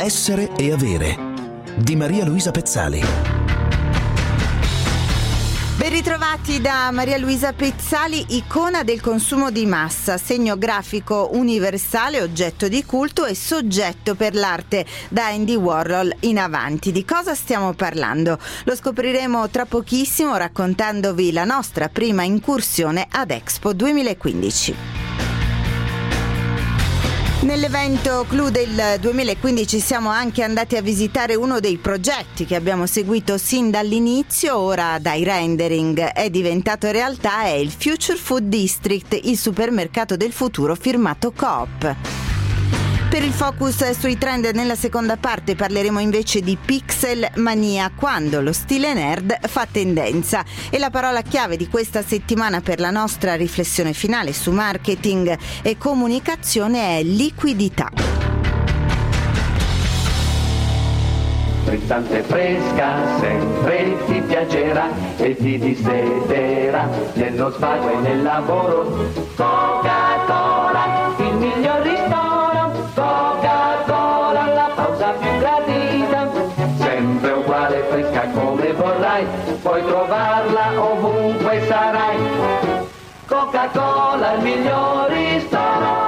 Essere e avere di Maria Luisa Pezzali. Ben ritrovati da Maria Luisa Pezzali, icona del consumo di massa, segno grafico universale, oggetto di culto e soggetto per l'arte da Andy Warhol in avanti. Di cosa stiamo parlando? Lo scopriremo tra pochissimo raccontandovi la nostra prima incursione ad Expo 2015. Nell'evento Clou del 2015 siamo anche andati a visitare uno dei progetti che abbiamo seguito sin dall'inizio. Ora dai rendering è diventato realtà, è il Future Food District, il supermercato del futuro firmato Coop. Per il focus sui trend nella seconda parte parleremo invece di Pixel Mania, quando lo stile nerd fa tendenza. E la parola chiave di questa settimana per la nostra riflessione finale su marketing e comunicazione è liquidità. Frizzante fresca sempre ti piacerà e ti distederà nello svago e nel lavoro. Coca-Cola, il miglior ristoro. Coca-Cola, la pausa più gradita, sempre uguale, fresca come vorrai, puoi trovarla ovunque sarai. Coca-Cola, il miglior ristoro.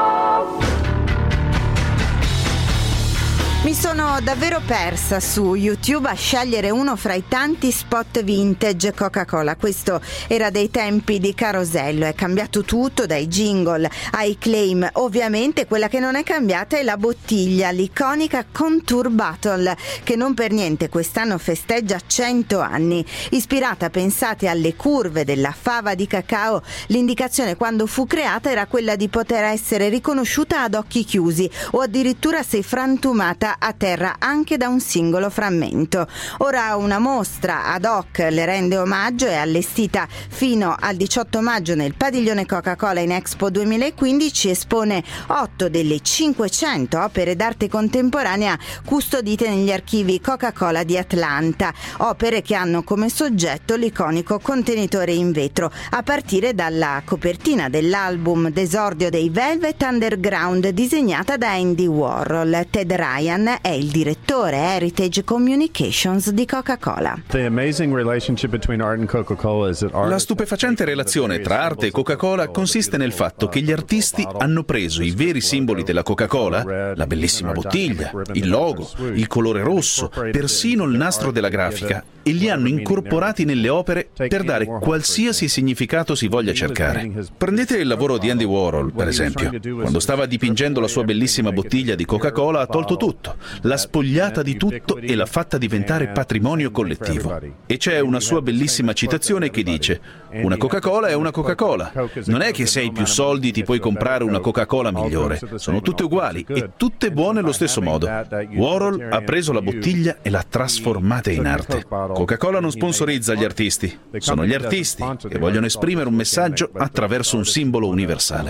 Mi sono davvero persa su YouTube a scegliere uno fra i tanti spot vintage Coca-Cola. Questo era dei tempi di Carosello, è cambiato tutto, dai jingle ai claim. Ovviamente quella che non è cambiata è la bottiglia, l'iconica Contour Bottle, che non per niente quest'anno festeggia 100 anni. Ispirata, pensate, alle curve della fava di cacao, l'indicazione quando fu creata era quella di poter essere riconosciuta ad occhi chiusi o addirittura se frantumata a terra anche da un singolo frammento. Ora una mostra ad hoc le rende omaggio, è allestita fino al 18 maggio nel padiglione Coca-Cola in Expo 2015, espone 8 delle 500 opere d'arte contemporanea custodite negli archivi Coca-Cola di Atlanta, opere che hanno come soggetto l'iconico contenitore in vetro, a partire dalla copertina dell'album d'esordio dei Velvet Underground disegnata da Andy Warhol. Ted Ryan è il direttore Heritage Communications di Coca-Cola. La stupefacente relazione tra arte e Coca-Cola consiste nel fatto che gli artisti hanno preso i veri simboli della Coca-Cola, la bellissima bottiglia, il logo, il colore rosso, persino il nastro della grafica, e li hanno incorporati nelle opere per dare qualsiasi significato si voglia cercare. Prendete il lavoro di Andy Warhol, per esempio. Quando stava dipingendo la sua bellissima bottiglia di Coca-Cola ha tolto tutto, l'ha spogliata di tutto e l'ha fatta diventare patrimonio collettivo. E c'è una sua bellissima citazione che dice: una Coca-Cola è una Coca-Cola. Non è che se hai più soldi ti puoi comprare una Coca-Cola migliore. Sono tutte uguali e tutte buone allo stesso modo. Warhol ha preso la bottiglia e l'ha trasformata in arte. Coca-Cola non sponsorizza gli artisti, sono gli artisti che vogliono esprimere un messaggio attraverso un simbolo universale.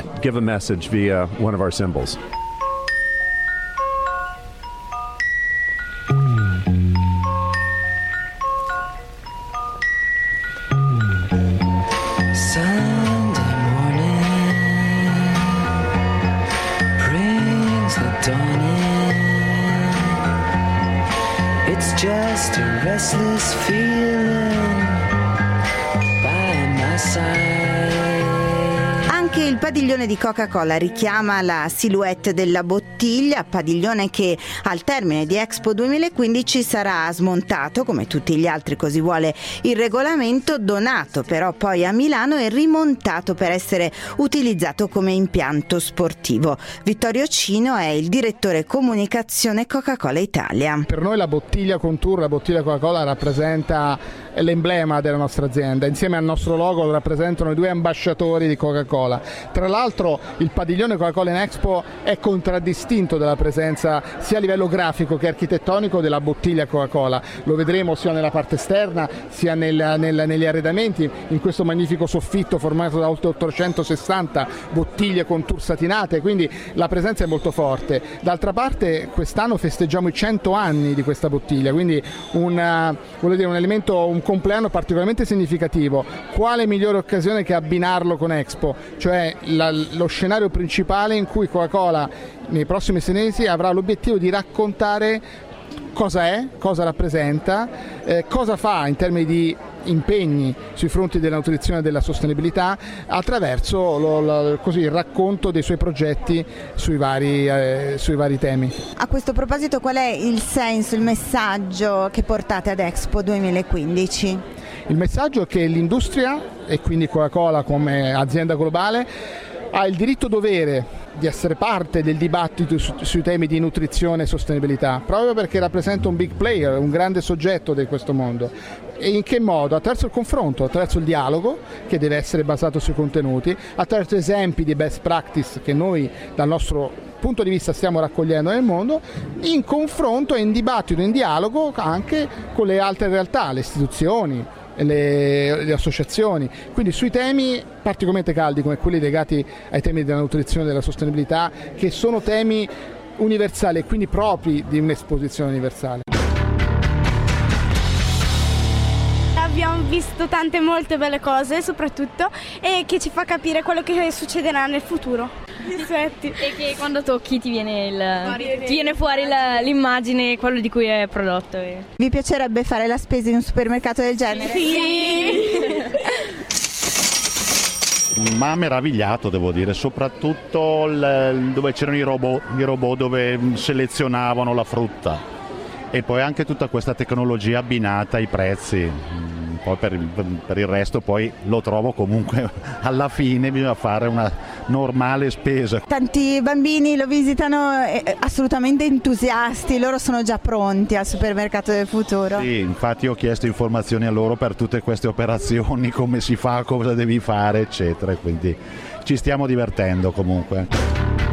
Just a restless feeling by my side. Anche il padiglione di Coca-Cola richiama la silhouette della bottiglia, padiglione che al termine di Expo 2015 sarà smontato come tutti gli altri, così vuole il regolamento, donato però poi a Milano e rimontato per essere utilizzato come impianto sportivo. Vittorio Cino è il direttore comunicazione Coca-Cola Italia. Per noi la bottiglia Contour, la bottiglia Coca-Cola rappresenta l'emblema della nostra azienda, insieme al nostro logo lo rappresentano i due ambasciatori di Coca-Cola. Tra l'altro il padiglione Coca-Cola in Expo è contraddistinto dalla presenza sia a livello grafico che architettonico della bottiglia Coca-Cola. Lo vedremo sia nella parte esterna sia negli arredamenti, in questo magnifico soffitto formato da oltre 860 bottiglie Contour satinate, quindi la presenza è molto forte. D'altra parte quest'anno festeggiamo i 100 anni di questa bottiglia, quindi un elemento, un compleanno particolarmente significativo. Quale migliore occasione che abbinarlo con Expo, cioè lo scenario principale in cui Coca-Cola nei prossimi 6 mesi avrà l'obiettivo di raccontare cosa è, cosa rappresenta, cosa fa in termini di impegni sui fronti della nutrizione e della sostenibilità attraverso il racconto dei suoi progetti sui vari temi. A questo proposito, qual è il senso, il messaggio che portate ad Expo 2015? Il messaggio è che l'industria, e quindi Coca-Cola come azienda globale, ha il diritto-dovere di essere parte del dibattito sui temi di nutrizione e sostenibilità, proprio perché rappresenta un big player, un grande soggetto di questo mondo. E in che modo? Attraverso il confronto, attraverso il dialogo, che deve essere basato sui contenuti, attraverso esempi di best practice che noi dal nostro punto di vista stiamo raccogliendo nel mondo, in confronto e in dibattito, in dialogo anche con le altre realtà, le istituzioni, le associazioni, quindi sui temi particolarmente caldi come quelli legati ai temi della nutrizione e della sostenibilità, che sono temi universali e quindi propri di un'esposizione universale. Abbiamo visto tante molte belle cose soprattutto, e che ci fa capire quello che succederà nel futuro. E che quando tocchi ti viene fuori l'immagine, quello di cui è prodotto. Vi piacerebbe fare la spesa in un supermercato del genere? Sì! Ma meravigliato, devo dire, soprattutto dove c'erano i robot dove selezionavano la frutta, e poi anche tutta questa tecnologia abbinata ai prezzi. Poi per il resto poi lo trovo comunque, alla fine bisogna fare una normale spesa. Tanti bambini lo visitano assolutamente entusiasti, loro sono già pronti al supermercato del futuro. Sì, infatti ho chiesto informazioni a loro per tutte queste operazioni, come si fa, cosa devi fare, eccetera, quindi ci stiamo divertendo comunque.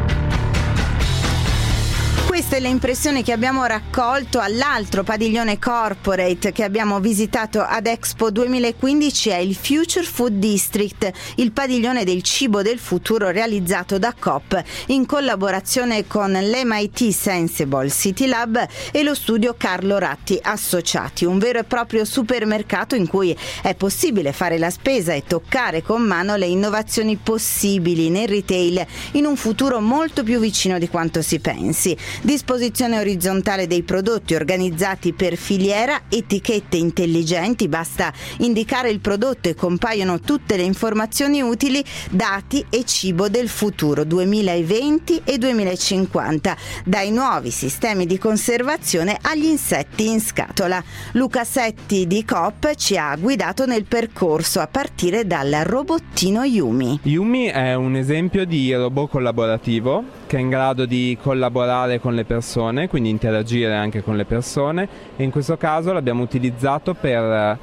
Queste le impressioni che abbiamo raccolto all'altro padiglione corporate che abbiamo visitato ad Expo 2015, è il Future Food District, il padiglione del cibo del futuro realizzato da Coop in collaborazione con l'MIT Sensible City Lab e lo studio Carlo Ratti Associati, un vero e proprio supermercato in cui è possibile fare la spesa e toccare con mano le innovazioni possibili nel retail in un futuro molto più vicino di quanto si pensi. Disposizione orizzontale dei prodotti organizzati per filiera, etichette intelligenti, basta indicare il prodotto e compaiono tutte le informazioni utili, dati e cibo del futuro 2020 e 2050, dai nuovi sistemi di conservazione agli insetti in scatola. Luca Setti di Coop ci ha guidato nel percorso a partire dal robottino Yumi. Yumi è un esempio di robot collaborativo che è in grado di collaborare con le persone, quindi interagire anche con le persone, e in questo caso l'abbiamo utilizzato per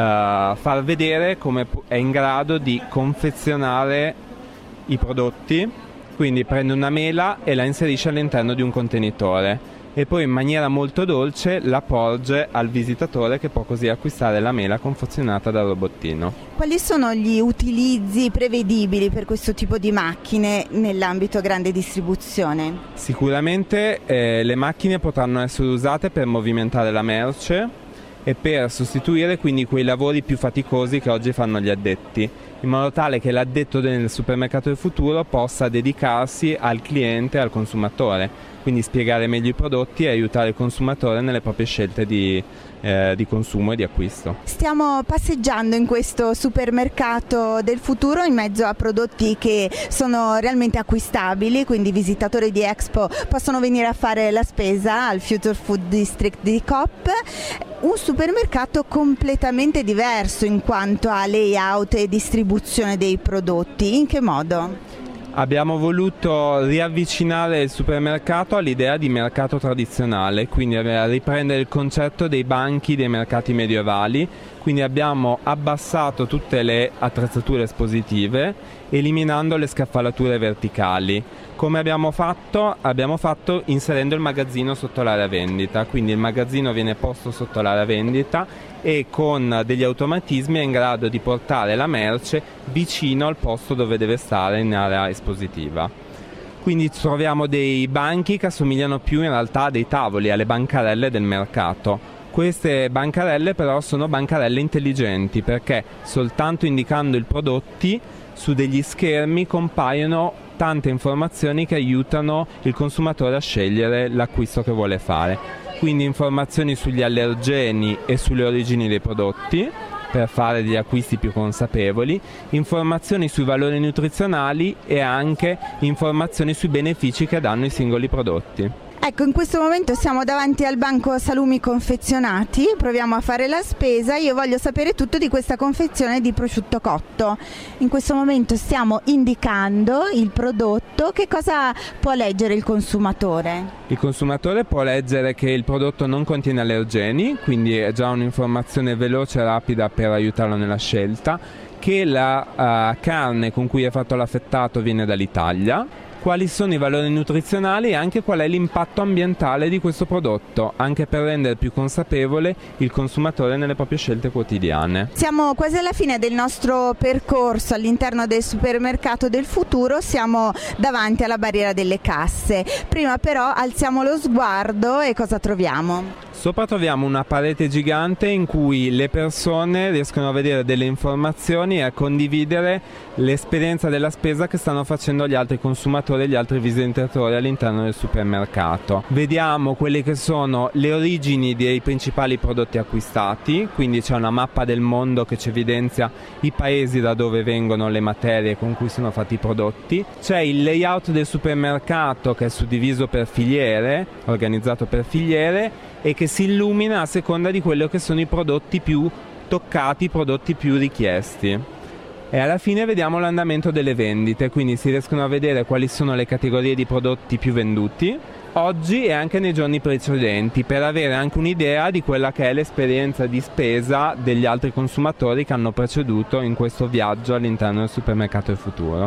far vedere come è in grado di confezionare i prodotti. Quindi prende una mela e la inserisce all'interno di un contenitore e poi in maniera molto dolce la porge al visitatore, che può così acquistare la mela confezionata dal robottino. Quali sono gli utilizzi prevedibili per questo tipo di macchine nell'ambito grande distribuzione? Sicuramente le macchine potranno essere usate per movimentare la merce e per sostituire quindi quei lavori più faticosi che oggi fanno gli addetti, in modo tale che l'addetto del supermercato del futuro possa dedicarsi al cliente, al consumatore, quindi spiegare meglio i prodotti e aiutare il consumatore nelle proprie scelte di consumo e di acquisto. Stiamo passeggiando in questo supermercato del futuro in mezzo a prodotti che sono realmente acquistabili, quindi i visitatori di Expo possono venire a fare la spesa al Future Food District di Coop. Un supermercato completamente diverso in quanto a layout e distribuzione dei prodotti. In che modo? Abbiamo voluto riavvicinare il supermercato all'idea di mercato tradizionale, quindi riprendere il concetto dei banchi dei mercati medievali, quindi abbiamo abbassato tutte le attrezzature espositive, eliminando le scaffalature verticali. Come abbiamo fatto? Abbiamo fatto inserendo il magazzino sotto l'area vendita, quindi il magazzino viene posto sotto l'area vendita e con degli automatismi è in grado di portare la merce vicino al posto dove deve stare in area espositiva. Quindi troviamo dei banchi che assomigliano più in realtà a dei tavoli, alle bancarelle del mercato. Queste bancarelle però sono bancarelle intelligenti, perché soltanto indicando i prodotti su degli schermi compaiono tante informazioni che aiutano il consumatore a scegliere l'acquisto che vuole fare. Quindi informazioni sugli allergeni e sulle origini dei prodotti, per fare degli acquisti più consapevoli, informazioni sui valori nutrizionali e anche informazioni sui benefici che danno i singoli prodotti. Ecco, in questo momento siamo davanti al banco salumi confezionati, proviamo a fare la spesa. Io voglio sapere tutto di questa confezione di prosciutto cotto. In questo momento stiamo indicando il prodotto. Che cosa può leggere il consumatore? Il consumatore può leggere che il prodotto non contiene allergeni, quindi è già un'informazione veloce e rapida per aiutarlo nella scelta, che la carne con cui è fatto l'affettato viene dall'Italia, quali sono i valori nutrizionali e anche qual è l'impatto ambientale di questo prodotto, anche per rendere più consapevole il consumatore nelle proprie scelte quotidiane. Siamo quasi alla fine del nostro percorso all'interno del supermercato del futuro, siamo davanti alla barriera delle casse. Prima però alziamo lo sguardo e cosa troviamo? Sopra troviamo una parete gigante in cui le persone riescono a vedere delle informazioni e a condividere l'esperienza della spesa che stanno facendo gli altri consumatori e gli altri visitatori all'interno del supermercato. Vediamo quelle che sono le origini dei principali prodotti acquistati, quindi c'è una mappa del mondo che ci evidenzia i paesi da dove vengono le materie con cui sono fatti i prodotti. C'è il layout del supermercato che è suddiviso per filiere, organizzato per filiere, e che si illumina a seconda di quello che sono i prodotti più toccati, i prodotti più richiesti. E alla fine vediamo l'andamento delle vendite, quindi si riescono a vedere quali sono le categorie di prodotti più venduti oggi e anche nei giorni precedenti, per avere anche un'idea di quella che è l'esperienza di spesa degli altri consumatori che hanno preceduto in questo viaggio all'interno del supermercato del futuro.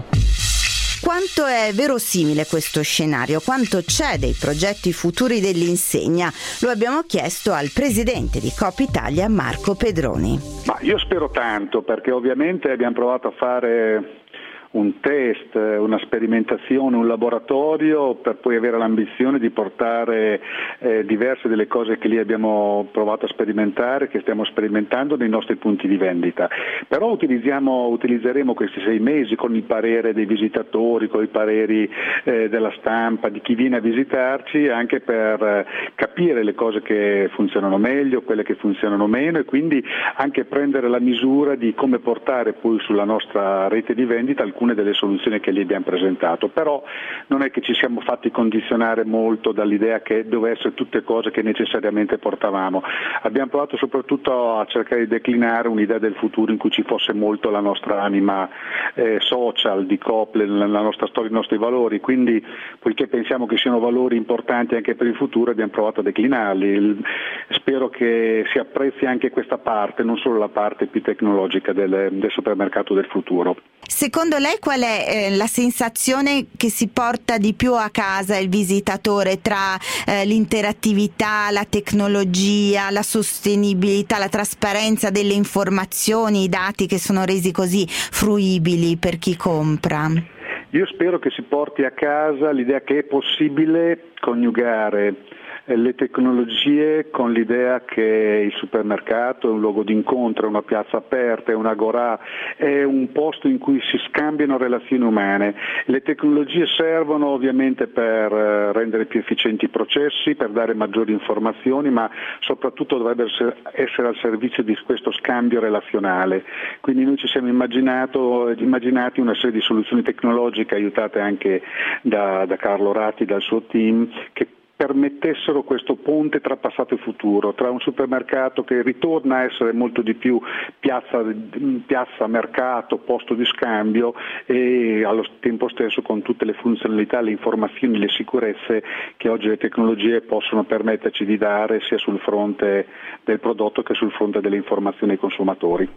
Quanto è verosimile questo scenario? Quanto c'è dei progetti futuri dell'insegna? Lo abbiamo chiesto al presidente di Coop Italia, Marco Pedroni. Ma io spero tanto, perché ovviamente abbiamo provato a fare un test, una sperimentazione, un laboratorio, per poi avere l'ambizione di portare diverse delle cose che lì abbiamo provato a sperimentare, che stiamo sperimentando nei nostri punti di vendita. Però utilizzeremo questi 6 mesi con il parere dei visitatori, con i pareri della stampa, di chi viene a visitarci, anche per capire le cose che funzionano meglio, quelle che funzionano meno, e quindi anche prendere la misura di come portare poi sulla nostra rete di vendita alcune delle soluzioni che gli abbiamo presentato. Però non è che ci siamo fatti condizionare molto dall'idea che doveva essere tutte cose che necessariamente portavamo. Abbiamo provato soprattutto a cercare di declinare un'idea del futuro in cui ci fosse molto la nostra anima social di Coop, la nostra storia, i nostri valori, quindi poiché pensiamo che siano valori importanti anche per il futuro abbiamo provato a declinarli. Spero che si apprezzi anche questa parte, non solo la parte più tecnologica del supermercato del futuro. Secondo lei qual è la sensazione che si porta di più a casa il visitatore tra l'interattività, la tecnologia, la sostenibilità, la trasparenza delle informazioni, i dati che sono resi così fruibili per chi compra? Io spero che si porti a casa l'idea che è possibile coniugare le tecnologie con l'idea che il supermercato è un luogo di incontro, è una piazza aperta, è un'agorà, è un posto in cui si scambiano relazioni umane. Le tecnologie servono ovviamente per rendere più efficienti i processi, per dare maggiori informazioni, ma soprattutto dovrebbero essere al servizio di questo scambio relazionale. Quindi noi ci siamo immaginati una serie di soluzioni tecnologiche aiutate anche da Carlo Ratti, dal suo team, che permettessero questo ponte tra passato e futuro, tra un supermercato che ritorna a essere molto di più piazza mercato, posto di scambio, e allo tempo stesso con tutte le funzionalità, le informazioni, le sicurezze che oggi le tecnologie possono permetterci di dare, sia sul fronte del prodotto che sul fronte delle informazioni ai consumatori.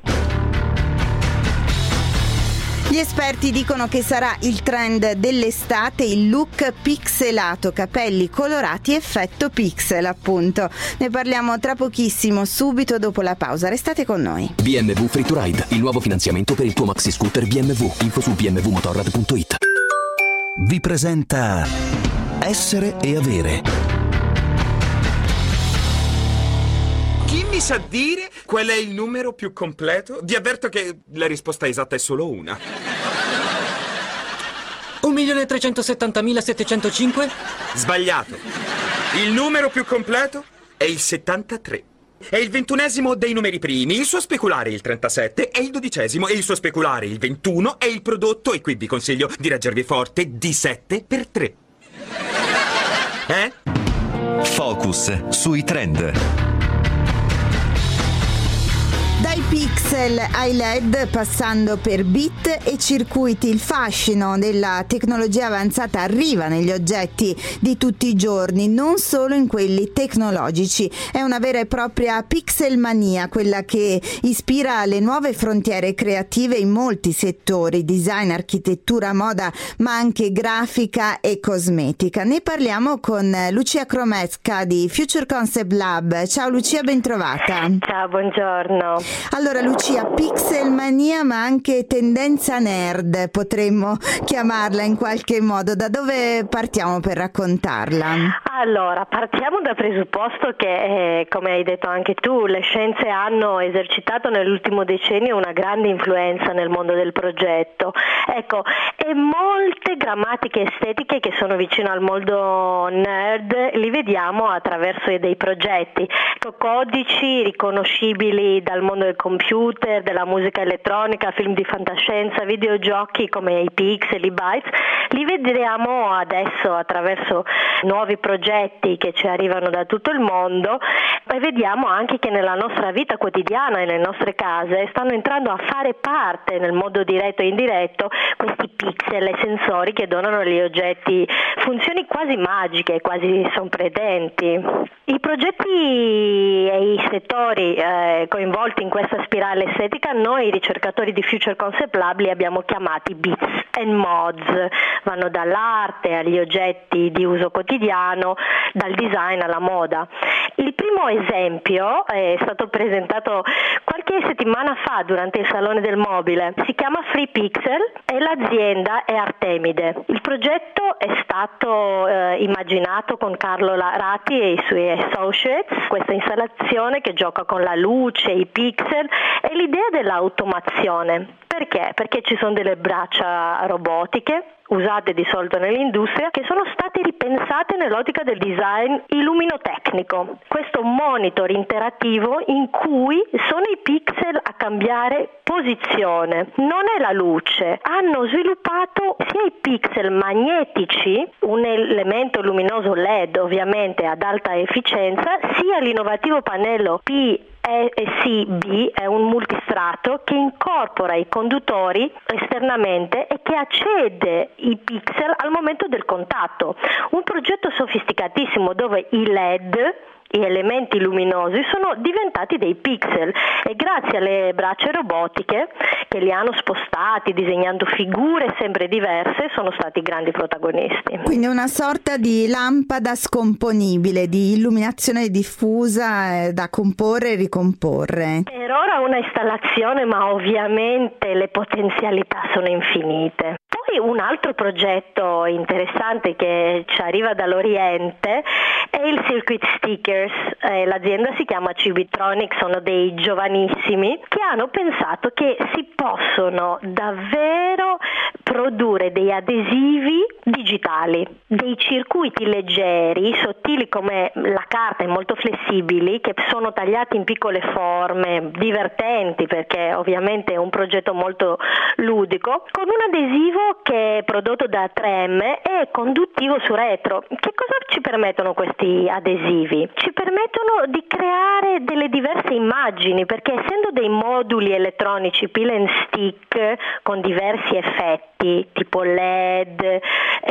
Gli esperti dicono che sarà il trend dell'estate il look pixelato, capelli colorati, effetto pixel appunto. Ne parliamo tra pochissimo, subito dopo la pausa. Restate con noi. BMW Free to Ride, il nuovo finanziamento per il tuo maxi scooter BMW. Info su bmwmotorrad.it. Vi presenta Essere e Avere. Chi mi sa dire qual è il numero più completo? Vi avverto che la risposta esatta è solo una. Un 1.370.705? Sbagliato. Il numero più completo è il 73. È il 21esimo dei numeri primi, il suo speculare il 37 e il 12esimo e il suo speculare il 21 e il prodotto, e qui vi consiglio di reggervi forte, di 7 per 3. Focus sui trend. Dai pixel ai LED, passando per bit e circuiti, il fascino della tecnologia avanzata arriva negli oggetti di tutti i giorni, non solo in quelli tecnologici. È una vera e propria pixelmania quella che ispira le nuove frontiere creative in molti settori: design, architettura, moda, ma anche grafica e cosmetica. Ne parliamo con Lucia Cromesca di Future Concept Lab. Ciao Lucia, bentrovata. Ciao, buongiorno. Allora Lucia, pixelmania ma anche tendenza nerd, potremmo chiamarla in qualche modo. Da dove partiamo per raccontarla? Allora, partiamo dal presupposto che, come hai detto anche tu, le scienze hanno esercitato nell'ultimo decennio una grande influenza nel mondo del progetto. Ecco, e molte grammatiche estetiche che sono vicine al mondo nerd li vediamo attraverso dei progetti. Ecco, codici riconoscibili dal mondo del computer, della musica elettronica, film di fantascienza, videogiochi come i pixel, i bytes, li vediamo adesso attraverso nuovi progetti che ci arrivano da tutto il mondo, e vediamo anche che nella nostra vita quotidiana e nelle nostre case stanno entrando a fare parte, nel modo diretto e indiretto, questi pixel e sensori che donano agli oggetti funzioni quasi magiche, quasi sorprendenti. I progetti e i settori coinvolti in questa spirale estetica, noi ricercatori di Future Concept Lab li abbiamo chiamati bits and mods. Vanno dall'arte agli oggetti di uso quotidiano, dal design alla moda. Il primo esempio è stato presentato qualche settimana fa durante il Salone del Mobile. Si chiama Free Pixel e l'azienda è Artemide. Il progetto è stato immaginato con Carlo Ratti e i suoi associates. Questa installazione che gioca con la luce, i pixel, e l'idea dell'automazione. Perché? Perché ci sono delle braccia robotiche usate di solito nell'industria che sono state ripensate nell'ottica del design illuminotecnico. Questo monitor interattivo in cui sono i pixel a cambiare posizione, non è la luce. Hanno sviluppato sia i pixel magnetici, un elemento luminoso LED ovviamente ad alta efficienza, sia l'innovativo pannello PCB, è un multistrato che incorpora i conduttori esternamente e che accede i pixel al momento del contatto. Un progetto sofisticatissimo dove i LED, gli elementi luminosi, sono diventati dei pixel, e grazie alle braccia robotiche che li hanno spostati disegnando figure sempre diverse sono stati grandi protagonisti. Quindi una sorta di lampada scomponibile, di illuminazione diffusa da comporre e ricomporre. Per ora una installazione, ma ovviamente le potenzialità sono infinite. Poi un altro progetto interessante che ci arriva dall'Oriente è il Circuit Stickers. L'azienda si chiama Cibitronic, sono dei giovanissimi che hanno pensato che si possono davvero produrre dei adesivi digitali, dei circuiti leggeri, sottili come la carta e molto flessibili, che sono tagliati in piccole forme, divertenti, perché ovviamente è un progetto molto ludico, con un adesivo che è prodotto da 3M e conduttivo su retro. Che cosa ci permettono questi adesivi? Ci permettono di creare delle diverse immagini, perché essendo dei moduli elettronici peel and stick con diversi effetti tipo LED,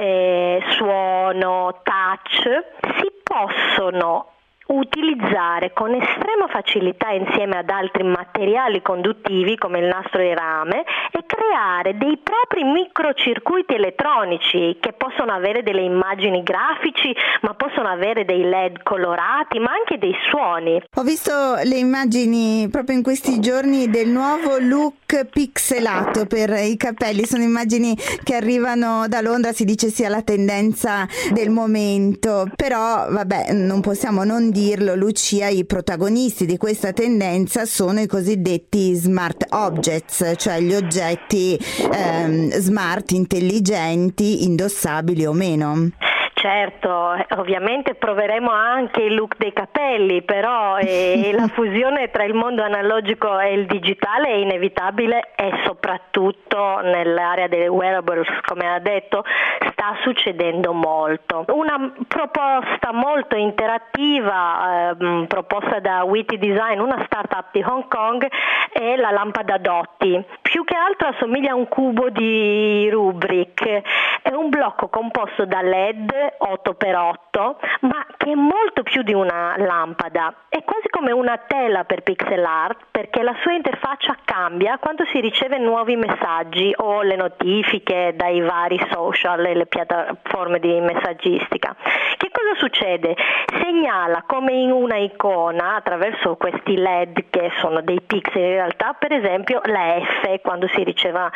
suono, touch, si possono utilizzare con estrema facilità insieme ad altri materiali conduttivi come il nastro e il rame, e creare dei propri microcircuiti elettronici che possono avere delle immagini grafici, ma possono avere dei LED colorati, ma anche dei suoni. Ho visto le immagini proprio in questi giorni del nuovo look pixelato per i capelli. Sono immagini che arrivano da Londra, si dice sia la tendenza del momento, però vabbè, non possiamo non dirlo Lucia, i protagonisti di questa tendenza sono i cosiddetti smart objects, cioè gli oggetti smart, intelligenti, indossabili o meno. Certo, ovviamente proveremo anche il look dei capelli, però la fusione tra il mondo analogico e il digitale è inevitabile e soprattutto nell'area dei wearables, come ha detto, sta succedendo molto. Una proposta molto interattiva proposta da Witty Design, una startup di Hong Kong, è la lampada Dotti. Più che altro assomiglia a un cubo di Rubik, è un blocco composto da LED 8x8, ma che è molto più di una lampada, è quasi come una tela per pixel art, perché la sua interfaccia cambia quando si riceve nuovi messaggi o le notifiche dai vari social e le piattaforme di messaggistica. Che cosa succede? Segnala come in una icona attraverso questi LED che sono dei pixel in realtà, per esempio la F quando si riceva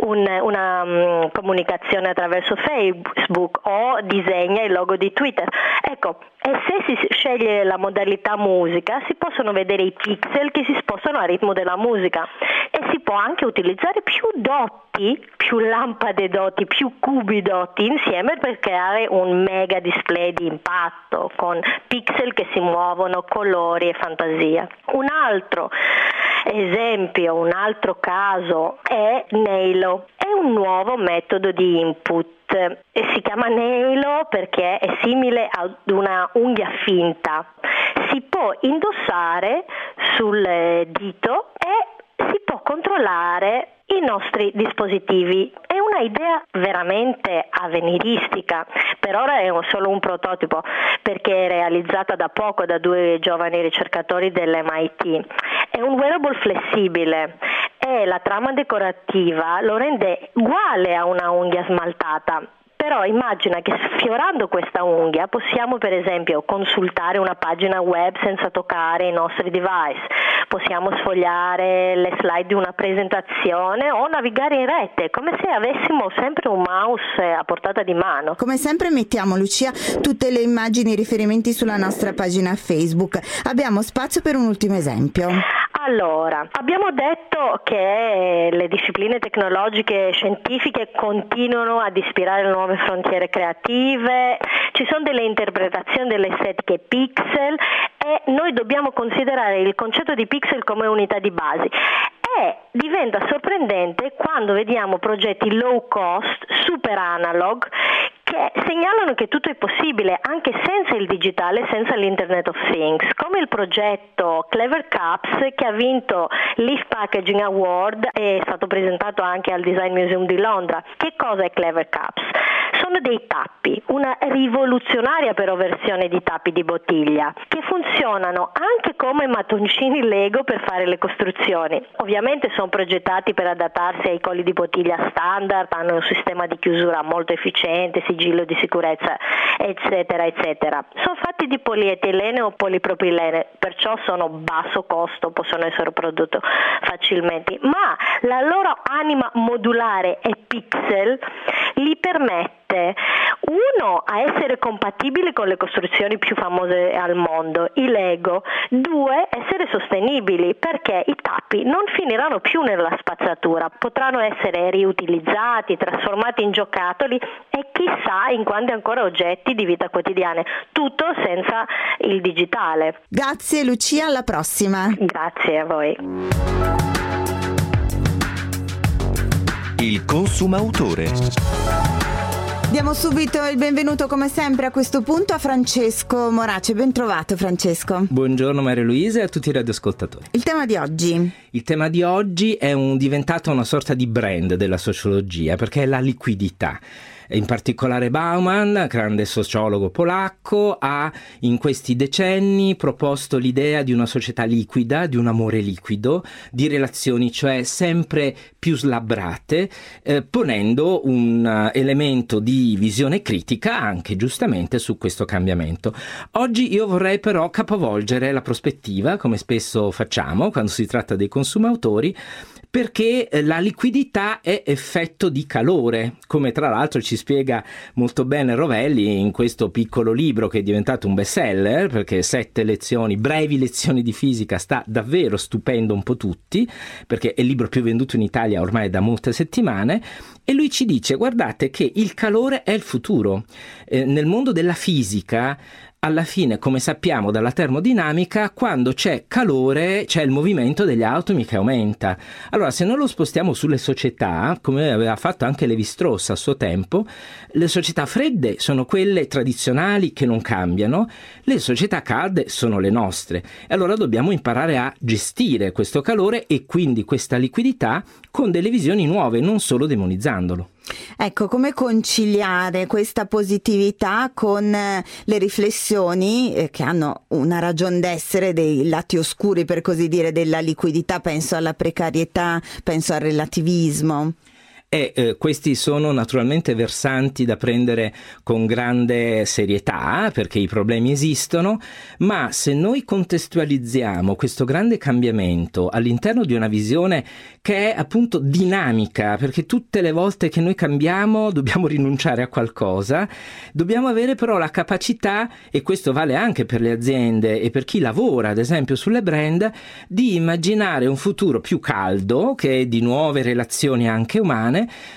una comunicazione attraverso Facebook o disegna il logo di Twitter. Ecco, e se si sceglie la modalità musica si possono vedere i pixel che si spostano al ritmo della musica e si può anche utilizzare più dotti, più lampade dotti, più cubi dotti insieme per creare un mega display di impatto con pixel che si muovono, colori e fantasia. Un altro esempio, un altro caso è Nailo, è un nuovo metodo di input e si chiama Nailo perché è simile ad una unghia finta, si può indossare sul dito e si può controllare i nostri dispositivi. È una idea veramente avveniristica, per ora è solo un prototipo perché è realizzata da poco da 2 giovani ricercatori dell'MIT. È un wearable flessibile e la trama decorativa lo rende uguale a una unghia smaltata. Però immagina che sfiorando questa unghia possiamo per esempio consultare una pagina web senza toccare i nostri device, possiamo sfogliare le slide di una presentazione o navigare in rete, come se avessimo sempre un mouse a portata di mano. Come sempre mettiamo, Lucia, tutte le immagini e riferimenti sulla nostra pagina Facebook. Abbiamo spazio per un ultimo esempio. Allora, abbiamo detto che le discipline tecnologiche e scientifiche continuano ad ispirare nuove frontiere creative, ci sono delle interpretazioni delle estetiche pixel e noi dobbiamo considerare il concetto di pixel come unità di base. E diventa sorprendente quando vediamo progetti low cost, super analog, che segnalano che tutto è possibile anche senza il digitale, senza l'Internet of Things, come il progetto Clever Cups che ha vinto l'Leaf Packaging Award e è stato presentato anche al Design Museum di Londra. Che cosa è Clever Cups? Sono dei tappi, una rivoluzionaria però versione di tappi di bottiglia, che funzionano anche come mattoncini Lego per fare le costruzioni. Ovviamente sono progettati per adattarsi ai colli di bottiglia standard, hanno un sistema di chiusura molto efficiente, sigillo di sicurezza, eccetera, eccetera. Sono fatti di polietilene o polipropilene, perciò sono basso costo, possono essere prodotti facilmente, ma la loro anima modulare e pixel li permette uno a essere compatibili con le costruzioni più famose al mondo, i Lego, 2 essere sostenibili perché i tappi non finiranno più nella spazzatura, potranno essere riutilizzati, trasformati in giocattoli e chissà in quanti ancora oggetti di vita quotidiana, tutto senza il digitale. Grazie Lucia, alla prossima. Grazie a voi. Il consumautore. Diamo subito il benvenuto come sempre a questo punto a Francesco Morace. Ben trovato Francesco. Buongiorno Maria Luisa e a tutti i radioascoltatori. Il tema di oggi? Il tema di oggi è diventato una sorta di brand della sociologia perché è la liquidità. In particolare Bauman, grande sociologo polacco, ha in questi decenni proposto l'idea di una società liquida, di un amore liquido, di relazioni cioè sempre più slabbrate, ponendo un elemento di visione critica anche giustamente su questo cambiamento. Oggi io vorrei però capovolgere la prospettiva, come spesso facciamo quando si tratta dei consumatori, perché la liquidità è effetto di calore, come tra l'altro ci spiega molto bene Rovelli in questo piccolo libro che è diventato un bestseller, perché 7 lezioni, brevi lezioni di fisica, sta davvero stupendo un po' tutti, perché è il libro più venduto in Italia ormai da molte settimane. E lui ci dice: guardate che il calore è il futuro. Nel mondo della fisica, alla fine, come sappiamo dalla termodinamica, quando c'è calore c'è il movimento degli atomi che aumenta. Allora, se noi lo spostiamo sulle società, come aveva fatto anche Lévi-Strauss a suo tempo, le società fredde sono quelle tradizionali che non cambiano, le società calde sono le nostre. E allora dobbiamo imparare a gestire questo calore e quindi questa liquidità con delle visioni nuove, non solo demonizzandolo. Ecco, come conciliare questa positività con le riflessioni che hanno una ragion d'essere dei lati oscuri, per così dire, della liquidità? Penso alla precarietà, penso al relativismo. Questi sono naturalmente versanti da prendere con grande serietà, perché i problemi esistono, ma se noi contestualizziamo questo grande cambiamento all'interno di una visione che è appunto dinamica, perché tutte le volte che noi cambiamo dobbiamo rinunciare a qualcosa, dobbiamo avere però la capacità, e questo vale anche per le aziende e per chi lavora ad esempio sulle brand, di immaginare un futuro più caldo, che è di nuove relazioni anche umane,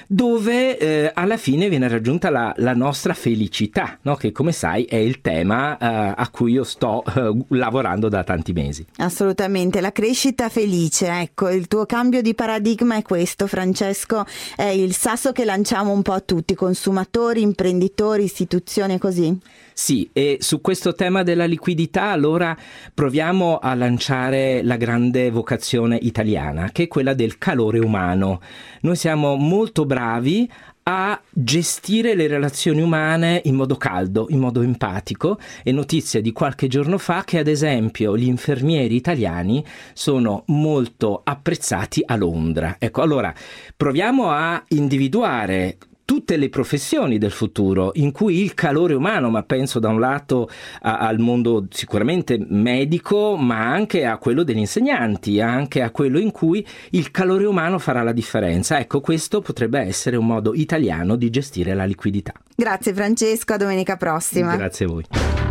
dove alla fine viene raggiunta la nostra felicità, no? Che come sai è il tema a cui io sto lavorando da tanti mesi. Assolutamente, la crescita felice, ecco, il tuo cambio di paradigma è questo, Francesco, è il sasso che lanciamo un po' a tutti, consumatori, imprenditori, istituzioni e così? Sì, e su questo tema della liquidità allora proviamo a lanciare la grande vocazione italiana, che è quella del calore umano. Noi siamo molto bravi a gestire le relazioni umane in modo caldo, in modo empatico. È notizia di qualche giorno fa che ad esempio gli infermieri italiani sono molto apprezzati a Londra. Ecco, allora proviamo a individuare tutte le professioni del futuro in cui il calore umano, ma penso da un lato al mondo sicuramente medico, ma anche a quello degli insegnanti, anche a quello in cui il calore umano farà la differenza. Ecco, questo potrebbe essere un modo italiano di gestire la liquidità. Grazie Francesco, a domenica prossima. Grazie a voi.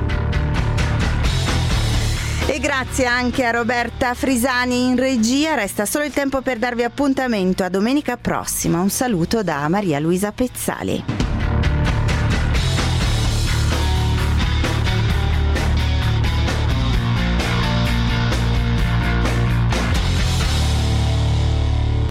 E grazie anche a Roberta Frisani in regia. Resta solo il tempo per darvi appuntamento a domenica prossima. Un saluto da Maria Luisa Pezzali.